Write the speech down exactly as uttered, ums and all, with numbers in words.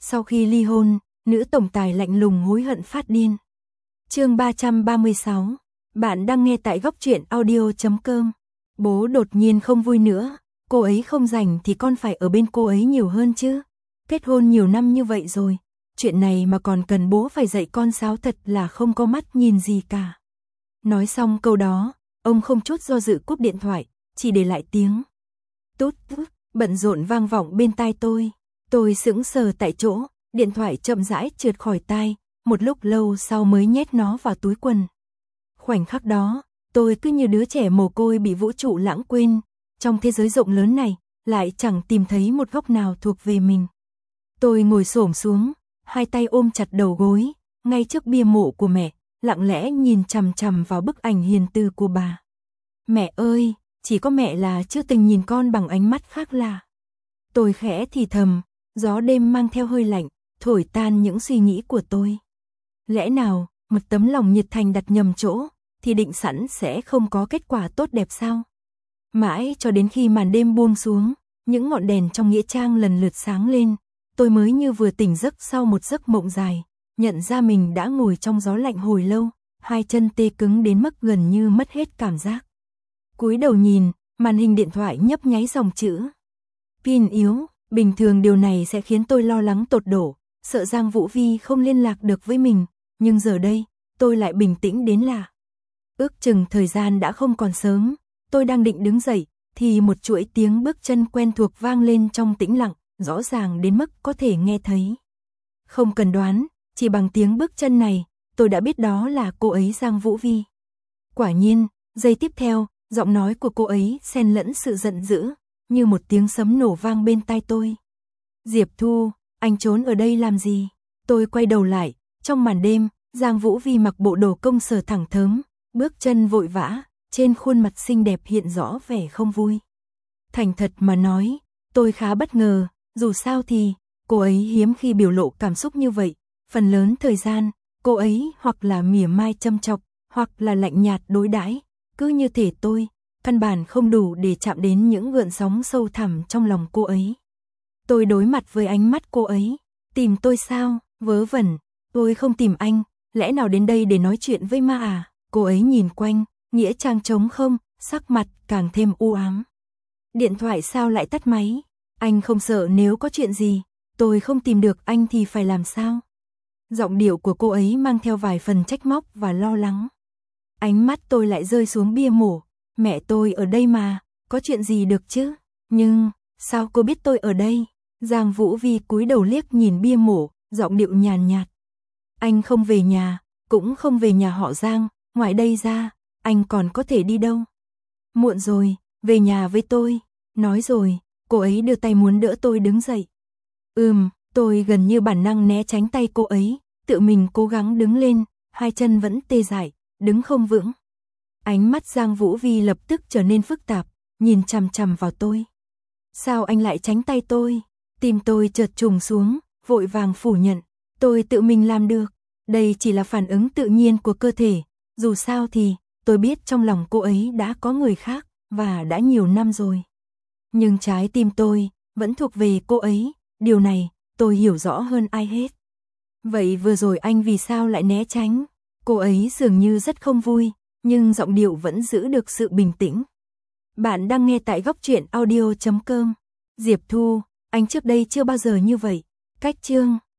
Sau khi ly hôn, nữ tổng tài lạnh lùng hối hận phát điên. Chương ba trăm ba mươi sáu. Bạn đang nghe tại góc truyện audio chấm com. Bố đột nhiên không vui nữa, cô ấy không rảnh thì con phải ở bên cô ấy nhiều hơn chứ. Kết hôn nhiều năm như vậy rồi, chuyện này mà còn cần bố phải dạy con sao, thật là không có mắt nhìn gì cả. Nói xong câu đó, ông không chút do dự cúp điện thoại, chỉ để lại tiếng tút tút bận rộn vang vọng bên tai tôi. Tôi sững sờ tại chỗ, điện thoại chậm rãi trượt khỏi tai, một lúc lâu sau mới nhét nó vào túi quần. Khoảnh khắc đó, tôi cứ như đứa trẻ mồ côi bị vũ trụ lãng quên, trong thế giới rộng lớn này, lại chẳng tìm thấy một góc nào thuộc về mình. Tôi ngồi xổm xuống, hai tay ôm chặt đầu gối, ngay trước bia mộ của mẹ, lặng lẽ nhìn chằm chằm vào bức ảnh hiền từ của bà. Mẹ ơi, chỉ có mẹ là chưa từng nhìn con bằng ánh mắt khác lạ. Tôi khẽ thì thầm, gió đêm mang theo hơi lạnh, thổi tan những suy nghĩ của tôi. Lẽ nào, một tấm lòng nhiệt thành đặt nhầm chỗ, thì định sẵn sẽ không có kết quả tốt đẹp sao? Mãi cho đến khi màn đêm buông xuống, những ngọn đèn trong nghĩa trang lần lượt sáng lên, tôi mới như vừa tỉnh giấc sau một giấc mộng dài, nhận ra mình đã ngồi trong gió lạnh hồi lâu, hai chân tê cứng đến mức gần như mất hết cảm giác. Cúi đầu nhìn, màn hình điện thoại nhấp nháy dòng chữ. Pin yếu, bình thường điều này sẽ khiến tôi lo lắng tột độ, sợ Giang Vũ Vi không liên lạc được với mình, nhưng giờ đây, tôi lại bình tĩnh đến lạ. Ước chừng thời gian đã không còn sớm, tôi đang định đứng dậy, thì một chuỗi tiếng bước chân quen thuộc vang lên trong tĩnh lặng, rõ ràng đến mức có thể nghe thấy. Không cần đoán, chỉ bằng tiếng bước chân này, tôi đã biết đó là cô ấy Giang Vũ Vi. Quả nhiên, giây tiếp theo, giọng nói của cô ấy xen lẫn sự giận dữ, như một tiếng sấm nổ vang bên tai tôi. Diệp Thu, anh trốn ở đây làm gì? Tôi quay đầu lại, trong màn đêm, Giang Vũ Vi mặc bộ đồ công sở thẳng thớm, bước chân vội vã, trên khuôn mặt xinh đẹp hiện rõ vẻ không vui. Thành thật mà nói, tôi khá bất ngờ, dù sao thì, cô ấy hiếm khi biểu lộ cảm xúc như vậy, phần lớn thời gian, cô ấy hoặc là mỉa mai châm chọc, hoặc là lạnh nhạt đối đãi, cứ như thể tôi, căn bản không đủ để chạm đến những gợn sóng sâu thẳm trong lòng cô ấy. Tôi đối mặt với ánh mắt cô ấy, tìm tôi sao, vớ vẩn, tôi không tìm anh, lẽ nào đến đây để nói chuyện với ma à? Cô ấy nhìn quanh, nghĩa trang trống không, sắc mặt càng thêm u ám. Điện thoại sao lại tắt máy? Anh không sợ nếu có chuyện gì, tôi không tìm được anh thì phải làm sao? Giọng điệu của cô ấy mang theo vài phần trách móc và lo lắng. Ánh mắt tôi lại rơi xuống bia mộ, mẹ tôi ở đây mà, có chuyện gì được chứ? Nhưng, sao cô biết tôi ở đây? Giang Vũ Vi cúi đầu liếc nhìn bia mộ, giọng điệu nhàn nhạt. Anh không về nhà, cũng không về nhà họ Giang, ngoài đây ra, anh còn có thể đi đâu? Muộn rồi, về nhà với tôi. Nói rồi, cô ấy đưa tay muốn đỡ tôi đứng dậy. Ừm, tôi gần như bản năng né tránh tay cô ấy, tự mình cố gắng đứng lên, hai chân vẫn tê dại, đứng không vững. Ánh mắt Giang Vũ Vi lập tức trở nên phức tạp, nhìn chằm chằm vào tôi. Sao anh lại tránh tay tôi? Tim tôi chợt trùng xuống, vội vàng phủ nhận. Tôi tự mình làm được. Đây chỉ là phản ứng tự nhiên của cơ thể. Dù sao thì, tôi biết trong lòng cô ấy đã có người khác, và đã nhiều năm rồi. Nhưng trái tim tôi, vẫn thuộc về cô ấy. Điều này, tôi hiểu rõ hơn ai hết. Vậy vừa rồi anh vì sao lại né tránh? Cô ấy dường như rất không vui, nhưng giọng điệu vẫn giữ được sự bình tĩnh. Bạn đang nghe tại góc truyện audio chấm com. Diệp Thu, anh trước đây chưa bao giờ như vậy. Cách chương